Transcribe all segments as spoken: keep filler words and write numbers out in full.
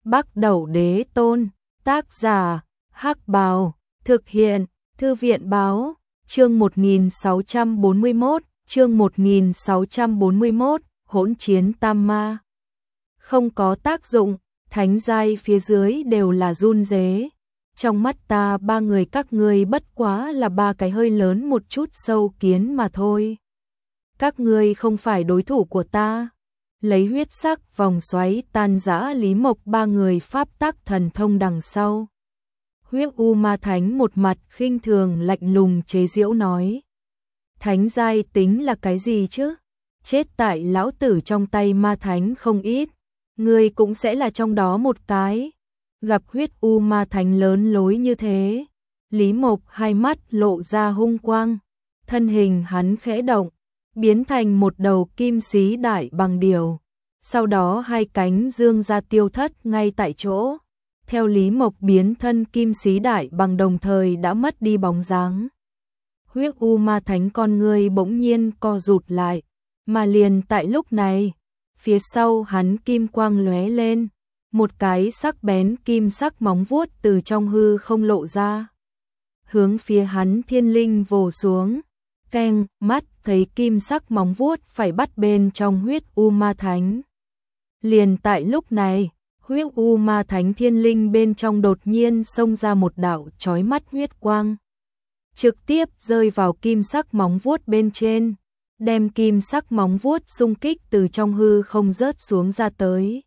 Bắc Đẩu Đế Tôn, tác giả, Hắc Bào, thực hiện, Thư viện Báo, chương một nghìn sáu trăm bốn mươi mốt, chương một nghìn sáu trăm bốn mươi mốt, hỗn chiến tam ma. Không có tác dụng, thánh giai phía dưới đều là run rế. Trong mắt ta ba người các ngươi bất quá là ba cái hơi lớn một chút sâu kiến mà thôi. Các ngươi không phải đối thủ của ta. Lấy huyết sắc vòng xoáy tan rã Lý Mộc ba người pháp tắc thần thông đằng sau. Huyết U Ma Thánh một mặt khinh thường lạnh lùng chế giễu nói. Thánh giai tính là cái gì chứ? Chết tại lão tử trong tay ma thánh không ít. Ngươi cũng sẽ là trong đó một cái. Gặp huyết U Ma Thánh lớn lối như thế. Lý Mộc hai mắt lộ ra hung quang. Thân hình hắn khẽ động. Biến thành một đầu kim xí đại bằng điều. Sau đó hai cánh dương ra tiêu thất ngay tại chỗ. Theo Lý Mộc biến thân kim xí đại bằng đồng thời đã mất đi bóng dáng. Huyết U Ma Thánh con người bỗng nhiên co rụt lại. Mà liền tại lúc này, phía sau hắn kim quang lóe lên. Một cái sắc bén kim sắc móng vuốt từ trong hư không lộ ra. Hướng phía hắn thiên linh vồ xuống. Keng, mắt thấy kim sắc móng vuốt phải bắt bên trong huyết U Ma Thánh. Liền tại lúc này, huyết U Ma Thánh thiên linh bên trong đột nhiên xông ra một đạo chói mắt huyết quang. Trực tiếp rơi vào kim sắc móng vuốt bên trên, đem kim sắc móng vuốt xung kích từ trong hư không rớt xuống ra tới.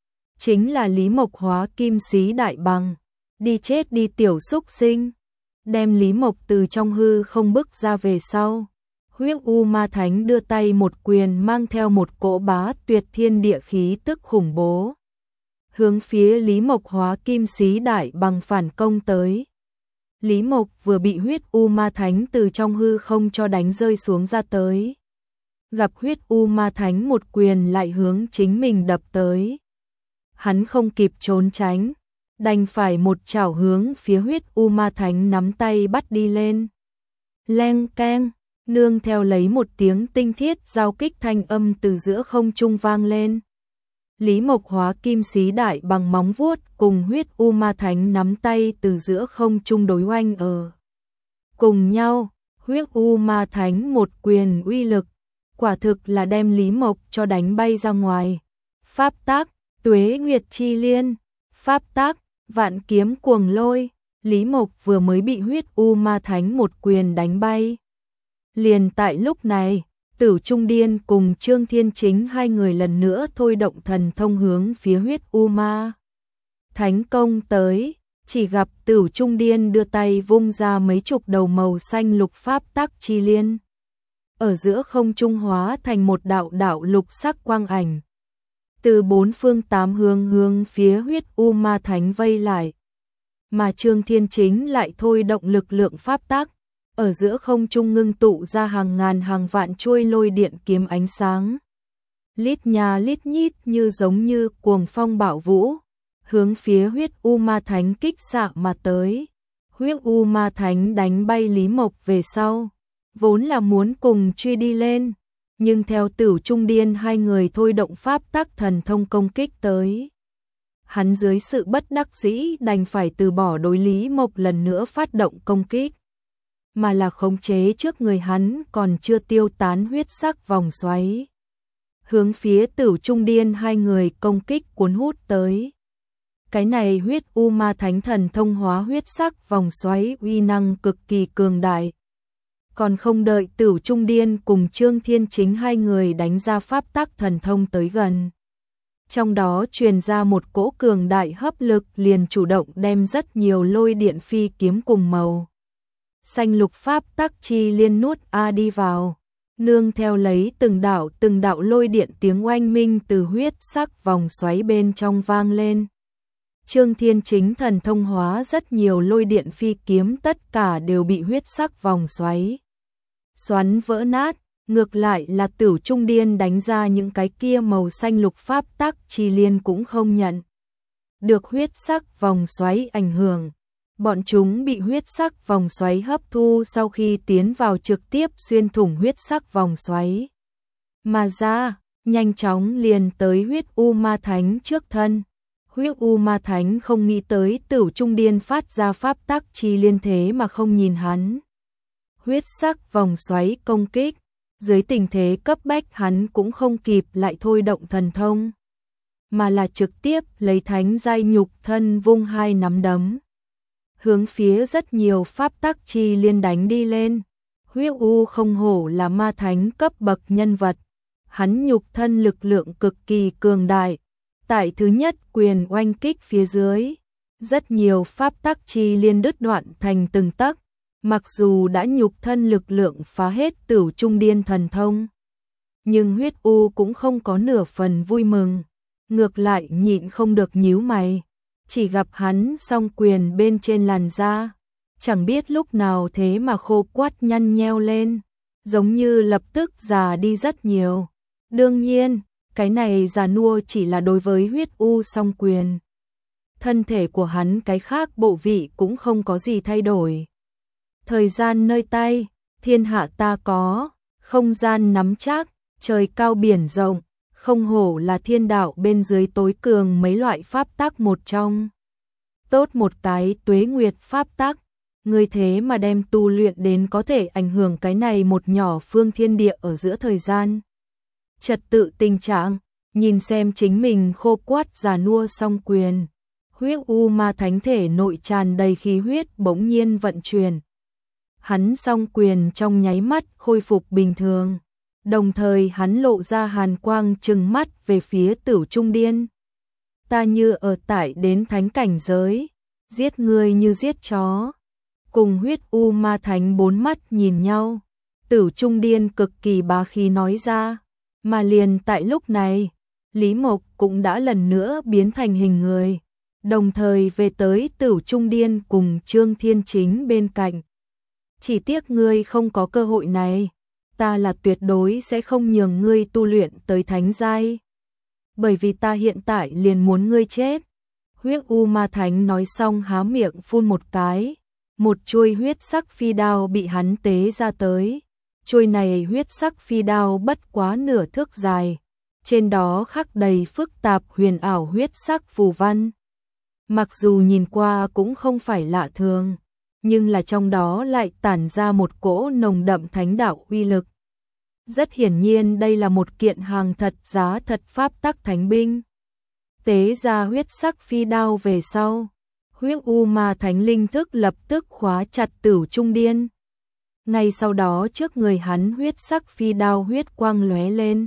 Chính là Lý Mộc hóa kim xí đại bằng, đi chết đi tiểu xúc sinh. Đem Lý Mộc từ trong hư không bức ra về sau. Huyết U Ma Thánh đưa tay một quyền mang theo một cỗ bá tuyệt thiên địa khí tức khủng bố. Hướng phía Lý Mộc hóa kim xí đại bằng phản công tới. Lý Mộc vừa bị huyết U Ma Thánh từ trong hư không cho đánh rơi xuống ra tới. Gặp huyết U Ma Thánh một quyền lại hướng chính mình đập tới. Hắn không kịp trốn tránh. Đành phải một chảo hướng phía huyết U Ma Thánh nắm tay bắt đi lên. Leng keng, nương theo lấy một tiếng tinh thiết giao kích thanh âm từ giữa không trung vang lên. Lý Mộc hóa kim xí đại bằng móng vuốt cùng huyết U Ma Thánh nắm tay từ giữa không trung đối oanh ở. Cùng nhau, huyết U Ma Thánh một quyền uy lực, quả thực là đem Lý Mộc cho đánh bay ra ngoài. Pháp tác, tuế nguyệt chi liên, pháp tác, vạn kiếm cuồng lôi, Lý Mộc vừa mới bị huyết U Ma Thánh một quyền đánh bay. Liền tại lúc này, Tử Trung Điên cùng Trương Thiên Chính hai người lần nữa thôi động thần thông hướng phía huyết U Ma Thánh công tới, chỉ gặp Tử Trung Điên đưa tay vung ra mấy chục đầu màu xanh lục pháp tắc chi liên. Ở giữa không trung hóa thành một đạo đạo lục sắc quang ảnh. Từ bốn phương tám hướng hướng phía huyết U Ma Thánh vây lại. Mà Trương Thiên Chính lại thôi động lực lượng pháp tắc. Ở giữa không trung ngưng tụ ra hàng ngàn hàng vạn chuôi lôi điện kiếm ánh sáng. Lít nhà lít nhít như giống như cuồng phong bạo vũ. Hướng phía huyết U Ma Thánh kích xạ mà tới. Huyết U Ma Thánh đánh bay Lý Mộc về sau. Vốn là muốn cùng truy đi lên. Nhưng theo Tử Trung Điên hai người thôi động pháp tắc thần thông công kích tới. Hắn dưới sự bất đắc dĩ đành phải từ bỏ đối Lý Mộc lần nữa phát động công kích. Mà là khống chế trước người hắn còn chưa tiêu tán huyết sắc vòng xoáy. Hướng phía Tử Trung Điên hai người công kích cuốn hút tới. Cái này huyết U Ma Thánh thần thông hóa huyết sắc vòng xoáy uy năng cực kỳ cường đại. Còn không đợi Tử Trung Điên cùng Trương Thiên Chính hai người đánh ra pháp tắc thần thông tới gần. Trong đó truyền ra một cỗ cường đại hấp lực liền chủ động đem rất nhiều lôi điện phi kiếm cùng màu. Xanh lục pháp tắc chi liên nuốt a đi vào. Nương theo lấy từng đạo từng đạo lôi điện tiếng oanh minh từ huyết sắc vòng xoáy bên trong vang lên. Trương Thiên Chính thần thông hóa rất nhiều lôi điện phi kiếm tất cả đều bị huyết sắc vòng xoáy xoắn vỡ nát, ngược lại là Tử Trung Điên đánh ra những cái kia màu xanh lục pháp tắc chi liên cũng không nhận được huyết sắc vòng xoáy ảnh hưởng. Bọn chúng bị huyết sắc vòng xoáy hấp thu sau khi tiến vào trực tiếp xuyên thủng huyết sắc vòng xoáy. Mà ra, nhanh chóng liền tới huyết U Ma Thánh trước thân. Huyết U Ma Thánh không nghĩ tới Tửu Trung Điên phát ra pháp tắc chi liên thế mà không nhìn hắn. Huyết sắc vòng xoáy công kích, dưới tình thế cấp bách hắn cũng không kịp lại thôi động thần thông, mà là trực tiếp lấy thánh giai nhục thân vung hai nắm đấm, hướng phía rất nhiều pháp tắc chi liên đánh đi lên. Huyết U không hổ là ma thánh cấp bậc nhân vật, hắn nhục thân lực lượng cực kỳ cường đại. Tại thứ nhất quyền oanh kích phía dưới, rất nhiều pháp tắc chi liên đứt đoạn thành từng tấc, mặc dù đã nhục thân lực lượng phá hết Tửu Trung Điên thần thông, nhưng Huyết U cũng không có nửa phần vui mừng, ngược lại nhịn không được nhíu mày, chỉ gặp hắn song quyền bên trên làn da, chẳng biết lúc nào thế mà khô quắt nhăn nheo lên, giống như lập tức già đi rất nhiều. Đương nhiên, cái này già nua chỉ là đối với Huyết U song quyền. Thân thể của hắn cái khác bộ vị cũng không có gì thay đổi. Thời gian nơi tay, thiên hạ ta có, không gian nắm chắc, trời cao biển rộng, không hổ là thiên đạo bên dưới tối cường mấy loại pháp tắc một trong. Tốt một cái tuế nguyệt pháp tắc, người thế mà đem tu luyện đến có thể ảnh hưởng cái này một nhỏ phương thiên địa ở giữa thời gian. Trật tự tình trạng, nhìn xem chính mình khô quắt già nua song quyền. Huyết U Ma Thánh thể nội tràn đầy khí huyết bỗng nhiên vận chuyển. Hắn song quyền trong nháy mắt khôi phục bình thường, đồng thời hắn lộ ra hàn quang trừng mắt về phía Tửu Trung Điên. Ta như ở tại đến thánh cảnh giới, giết người như giết chó. Cùng Huyết U Ma Thánh bốn mắt nhìn nhau, Tửu Trung Điên cực kỳ bá khí nói ra, mà liền tại lúc này, Lý Mộc cũng đã lần nữa biến thành hình người, đồng thời về tới Tửu Trung Điên cùng Trương Thiên Chính bên cạnh. Chỉ tiếc ngươi không có cơ hội này, ta là tuyệt đối sẽ không nhường ngươi tu luyện tới thánh giai, bởi vì ta hiện tại liền muốn ngươi chết. Huyết U Ma Thánh nói xong há miệng phun một cái, một chuôi huyết sắc phi đao bị hắn tế ra tới. Chuôi này huyết sắc phi đao bất quá nửa thước dài, trên đó khắc đầy phức tạp huyền ảo huyết sắc phù văn. Mặc dù nhìn qua cũng không phải lạ thường, nhưng là trong đó lại tản ra một cỗ nồng đậm thánh đạo uy lực. Rất hiển nhiên đây là một kiện hàng thật giá thật pháp tắc thánh binh. Tế ra huyết sắc phi đao về sau, Huyết U Ma Thánh linh thức lập tức khóa chặt Tửu Trung Điên. Ngay sau đó trước người hắn huyết sắc phi đao huyết quang lóe lên,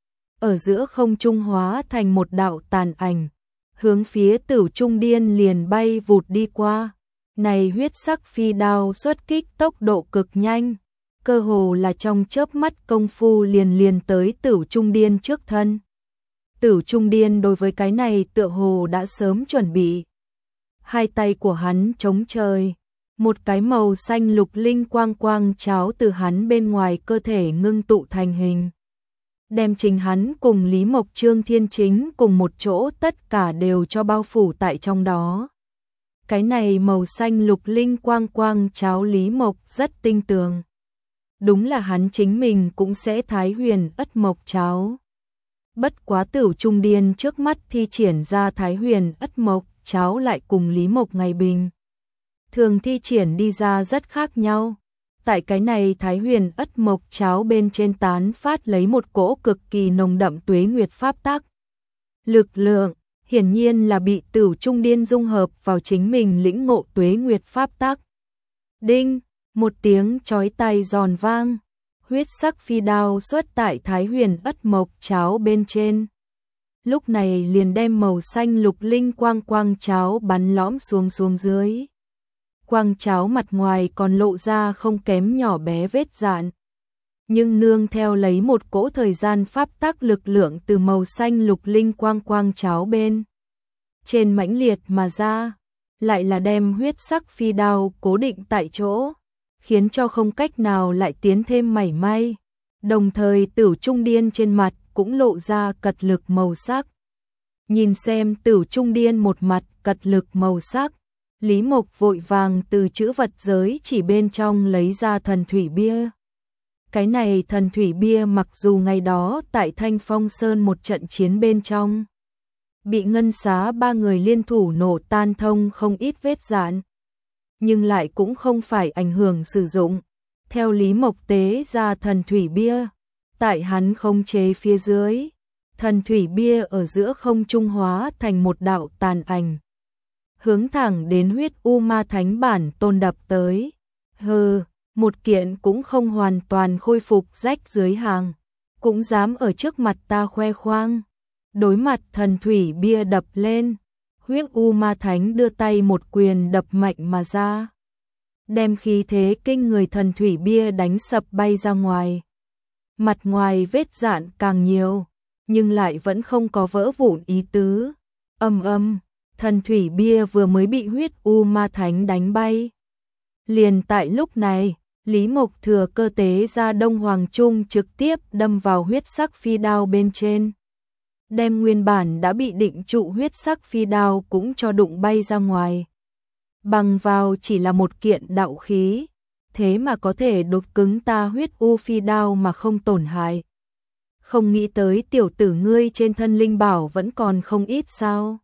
ở giữa không trung hóa thành một đạo tàn ảnh, hướng phía Tửu Trung Điên liền bay vụt đi qua. Này huyết sắc phi đao xuất kích tốc độ cực nhanh, cơ hồ là trong chớp mắt công phu liền liền tới Tửu Trung Điên trước thân. Tửu Trung Điên đối với cái này tựa hồ đã sớm chuẩn bị. Hai tay của hắn chống trời, một cái màu xanh lục linh quang quang cháo từ hắn bên ngoài cơ thể ngưng tụ thành hình, đem chính hắn cùng Lý Mộc Trương Thiên Chính cùng một chỗ tất cả đều cho bao phủ tại trong đó. Cái này màu xanh lục linh quang quang cháo Lý Mộc rất tinh tường. Đúng là hắn chính mình cũng sẽ thái huyền ất mộc cháo. Bất quá Tửu Trung Điên trước mắt thi triển ra thái huyền ất mộc cháo lại cùng Lý Mộc ngày bình thường thi triển đi ra rất khác nhau. Tại cái này thái huyền ất mộc cháo bên trên tán phát lấy một cỗ cực kỳ nồng đậm tuế nguyệt pháp tắc. Lực lượng, hiển nhiên là bị Tửu Trung Điên dung hợp vào chính mình lĩnh ngộ tuế nguyệt pháp tắc. Đinh, một tiếng chói tai giòn vang, huyết sắc phi đao xuất tại thái huyền ất mộc cháo bên trên. Lúc này liền đem màu xanh lục linh quang quang cháo bắn lõm xuống xuống dưới. Quang cháo mặt ngoài còn lộ ra không kém nhỏ bé vết dạn, nhưng nương theo lấy một cỗ thời gian pháp tắc lực lượng từ màu xanh lục linh quang quang cháo bên trên mãnh liệt mà ra, lại là đem huyết sắc phi đao cố định tại chỗ, khiến cho không cách nào lại tiến thêm mảy may. Đồng thời Tửu Trung Điên trên mặt cũng lộ ra cật lực màu sắc. Nhìn xem Tửu Trung Điên một mặt cật lực màu sắc, Lý Mộc vội vàng từ chữ vật giới chỉ bên trong lấy ra thần thủy bia. Cái này thần thủy bia mặc dù ngày đó tại Thanh Phong Sơn một trận chiến bên trong bị ngân xá ba người liên thủ nổ tan thông không ít vết dạn, nhưng lại cũng không phải ảnh hưởng sử dụng. Theo Lý Mộc tế ra thần thủy bia, tại hắn không chế phía dưới, thần thủy bia ở giữa không trung hóa thành một đạo tàn ảnh, hướng thẳng đến huyết u ma thánh bản tôn đập tới. Hừ, một kiện cũng không hoàn toàn khôi phục rách dưới hàng, cũng dám ở trước mặt ta khoe khoang. Đối mặt thần thủy bia đập lên, huyết u ma thánh đưa tay một quyền đập mạnh mà ra, đem khí thế kinh người thần thủy bia đánh sập bay ra ngoài. Mặt ngoài vết dạn càng nhiều, nhưng lại vẫn không có vỡ vụn ý tứ. Âm âm, thần thủy bia vừa mới bị huyết u ma thánh đánh bay. Liền tại lúc này, Lý Mộc thừa cơ tế ra Đông Hoàng Trung trực tiếp đâm vào huyết sắc phi đao bên trên, đem nguyên bản đã bị định trụ huyết sắc phi đao cũng cho đụng bay ra ngoài. Bằng vào chỉ là một kiện đạo khí, thế mà có thể đột cứng ta huyết u phi đao mà không tổn hại. Không nghĩ tới tiểu tử ngươi trên thân linh bảo vẫn còn không ít sao.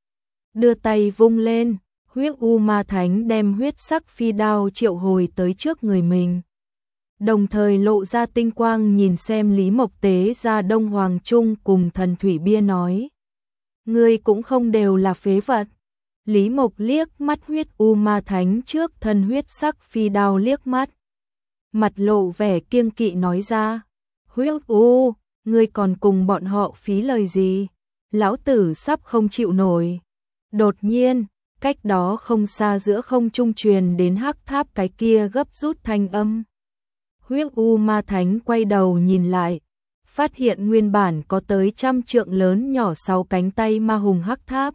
Đưa tay vung lên, huyết u ma thánh đem huyết sắc phi đao triệu hồi tới trước người mình. Đồng thời lộ ra tinh quang nhìn xem Lý Mộc tế ra Đông Hoàng Trung cùng thần thủy bia nói. Ngươi cũng không đều là phế vật. Lý Mộc liếc mắt huyết u ma thánh trước thân huyết sắc phi đao liếc mắt. Mặt lộ vẻ kiêng kỵ nói ra. Huyết u, ngươi còn cùng bọn họ phí lời gì? Lão tử sắp không chịu nổi. Đột nhiên, cách đó không xa giữa không trung truyền đến hắc tháp cái kia gấp rút thanh âm. Huyết u ma thánh quay đầu nhìn lại, phát hiện nguyên bản có tới trăm trượng lớn nhỏ sáu cánh tay ma hùng hắc tháp.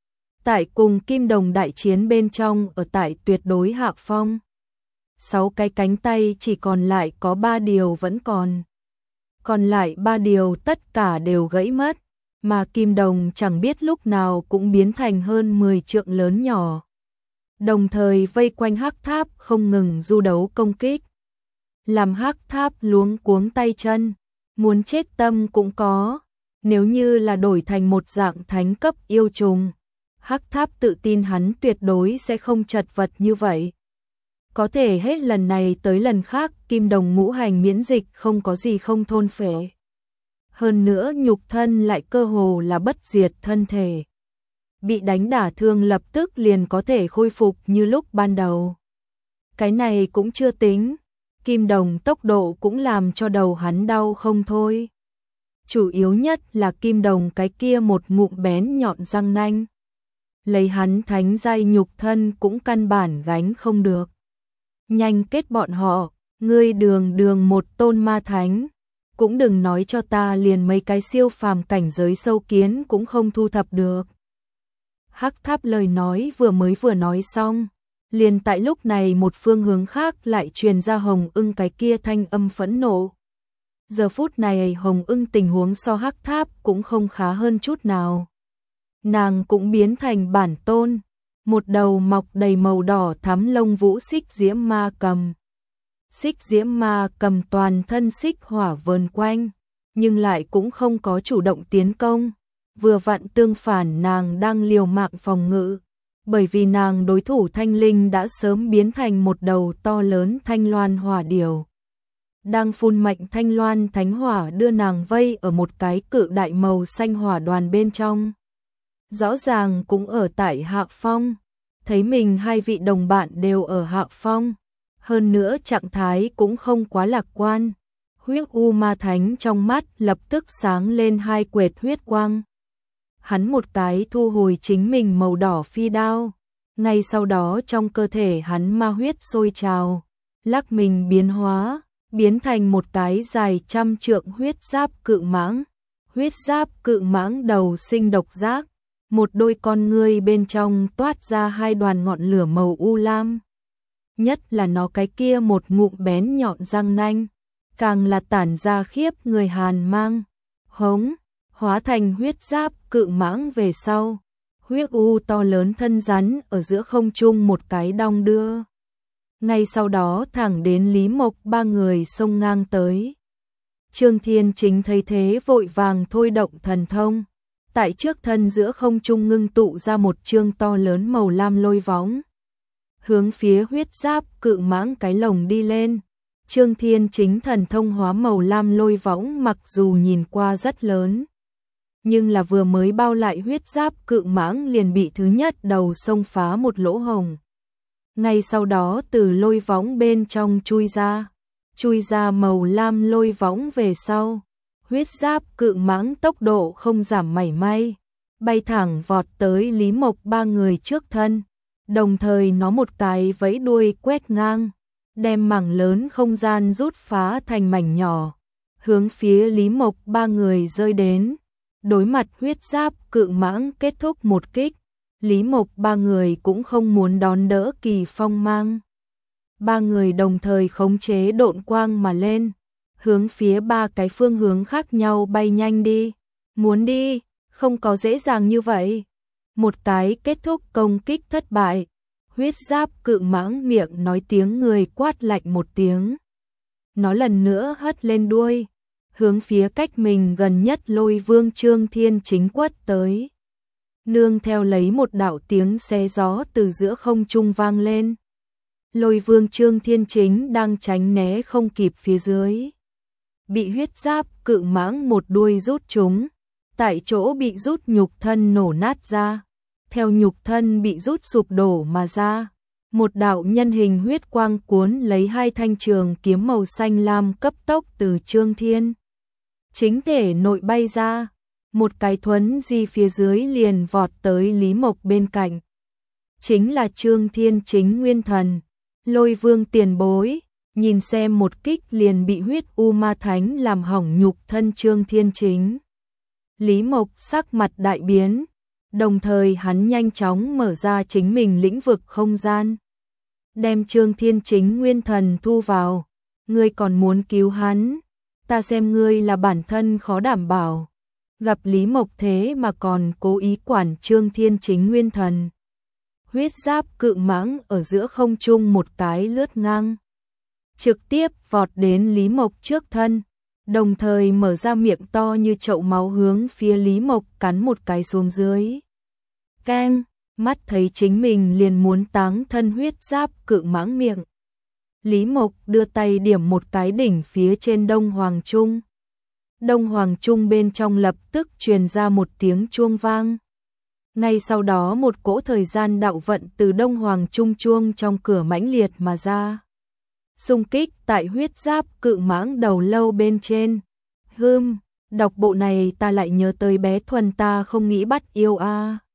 Tại cùng kim đồng đại chiến bên trong ở tại tuyệt đối hạ phong. Sáu cái cánh tay chỉ còn lại có ba điều vẫn còn. Còn lại ba điều tất cả đều gãy mất, mà kim đồng chẳng biết lúc nào cũng biến thành hơn mười trượng lớn nhỏ. Đồng thời vây quanh hắc tháp không ngừng du đấu công kích. Làm hắc tháp luống cuống tay chân, muốn chết tâm cũng có. Nếu như là đổi thành một dạng thánh cấp yêu trùng, hắc tháp tự tin hắn tuyệt đối sẽ không chật vật như vậy. Có thể hết lần này tới lần khác kim đồng ngũ hành miễn dịch không có gì không thôn phệ. Hơn nữa nhục thân lại cơ hồ là bất diệt thân thể. Bị đánh đả thương lập tức liền có thể khôi phục như lúc ban đầu. Cái này cũng chưa tính, kim đồng tốc độ cũng làm cho đầu hắn đau không thôi. Chủ yếu nhất là kim đồng cái kia một ngụm bén nhọn răng nanh. Lấy hắn thánh giai nhục thân cũng căn bản gánh không được. Nhanh kết bọn họ, ngươi đường đường một tôn ma thánh. Cũng đừng nói cho ta liền mấy cái siêu phàm cảnh giới sâu kiến cũng không thu thập được. Hắc tháp lời nói vừa mới vừa nói xong, liền tại lúc này một phương hướng khác lại truyền ra Hồng Ưng cái kia thanh âm phẫn nộ. Giờ phút này Hồng Ưng tình huống so hắc tháp cũng không khá hơn chút nào. Nàng cũng biến thành bản tôn, một đầu mọc đầy màu đỏ thắm lông vũ xích diễm ma cầm. Xích diễm ma cầm toàn thân xích hỏa vờn quanh, nhưng lại cũng không có chủ động tiến công. Vừa vặn tương phản nàng đang liều mạng phòng ngự, bởi vì nàng đối thủ thanh linh đã sớm biến thành một đầu to lớn thanh loan hỏa điểu. Đang phun mạnh thanh loan thánh hỏa đưa nàng vây ở một cái cự đại màu xanh hỏa đoàn bên trong. Rõ ràng cũng ở tại hạ phong, thấy mình hai vị đồng bạn đều ở hạ phong. Hơn nữa trạng thái cũng không quá lạc quan. Huyết u ma thánh trong mắt lập tức sáng lên hai quệt huyết quang. Hắn một cái thu hồi chính mình màu đỏ phi đao. Ngay sau đó trong cơ thể hắn ma huyết sôi trào, lắc mình biến hóa, biến thành một cái dài trăm trượng huyết giáp cự mãng. Huyết giáp cự mãng đầu sinh độc giác, một đôi con ngươi bên trong toát ra hai đoàn ngọn lửa màu u lam. Nhất là nó cái kia một ngụm bén nhọn răng nanh, càng là tản ra khiếp người hàn mang. Hống, hóa thành huyết giáp cự mãng về sau, huyết u to lớn thân rắn ở giữa không trung một cái đong đưa. Ngay sau đó thẳng đến Lý Mộc ba người xông ngang tới. Trương Thiên Chính thấy thế vội vàng thôi động thần thông, tại trước thân giữa không trung ngưng tụ ra một chương to lớn màu lam lôi võng. Hướng phía huyết giáp cự mãng cái lồng đi lên. Trương Thiên Chính thần thông hóa màu lam lôi võng mặc dù nhìn qua rất lớn, nhưng là vừa mới bao lại huyết giáp cự mãng liền bị thứ nhất đầu xông phá một lỗ hổng. Ngay sau đó từ lôi võng bên trong chui ra, chui ra màu lam lôi võng về sau. Huyết giáp cự mãng tốc độ không giảm mảy may, bay thẳng vọt tới Lý Mộc ba người trước thân, đồng thời nó một cái vẫy đuôi quét ngang, đem mảng lớn không gian rút phá thành mảnh nhỏ, hướng phía Lý Mộc ba người rơi đến. Đối mặt huyết giáp cự mãng kết thúc một kích, Lý Mộc ba người cũng không muốn đón đỡ kỳ phong mang. Ba người đồng thời khống chế độn quang mà lên, hướng phía ba cái phương hướng khác nhau bay nhanh đi. Muốn đi, không có dễ dàng như vậy. Một cái kết thúc công kích thất bại, huyết giáp cự mãng miệng nói tiếng người quát lạnh một tiếng. Nó lần nữa hất lên đuôi, hướng phía cách mình gần nhất Lôi Vương Trương Thiên Chính quất tới. Nương theo lấy một đạo tiếng xé gió từ giữa không trung vang lên. Lôi Vương Trương Thiên Chính đang tránh né không kịp phía dưới, bị huyết giáp cự mãng một đuôi rút trúng, tại chỗ bị rút nhục thân nổ nát ra, theo nhục thân bị rút sụp đổ mà ra. Một đạo nhân hình huyết quang cuốn lấy hai thanh trường kiếm màu xanh lam cấp tốc từ Trương Thiên Chính thể nội bay ra, một cái thuấn di phía dưới liền vọt tới Lý Mộc bên cạnh. Chính là Trương Thiên Chính nguyên thần. Lôi Vương tiền bối, nhìn xem một kích liền bị huyết u ma thánh làm hỏng nhục thân Trương Thiên Chính. Lý Mộc sắc mặt đại biến, đồng thời hắn nhanh chóng mở ra chính mình lĩnh vực không gian, đem Trương Thiên Chính nguyên thần thu vào. Ngươi còn muốn cứu hắn, ta xem ngươi là bản thân khó đảm bảo. Gặp Lý Mộc thế mà còn cố ý quản Trương Thiên Chính nguyên thần. Huyết giáp cự mãng ở giữa không trung một cái lướt ngang, trực tiếp vọt đến Lý Mộc trước thân, đồng thời mở ra miệng to như chậu máu hướng phía Lý Mộc cắn một cái xuống dưới. Keng, mắt thấy chính mình liền muốn táng thân huyết giáp cự mãng miệng. Lý Mộc đưa tay điểm một cái đỉnh phía trên Đông Hoàng Trung. Đông Hoàng Trung bên trong lập tức truyền ra một tiếng chuông vang. Ngay sau đó một cỗ thời gian đạo vận từ Đông Hoàng Trung chuông trong cửa mãnh liệt mà ra, xung kích tại huyết giáp cự mãng đầu lâu bên trên. Hừm, đọc bộ này ta lại nhớ tới bé Thuần ta không nghĩ bắt yêu a. À.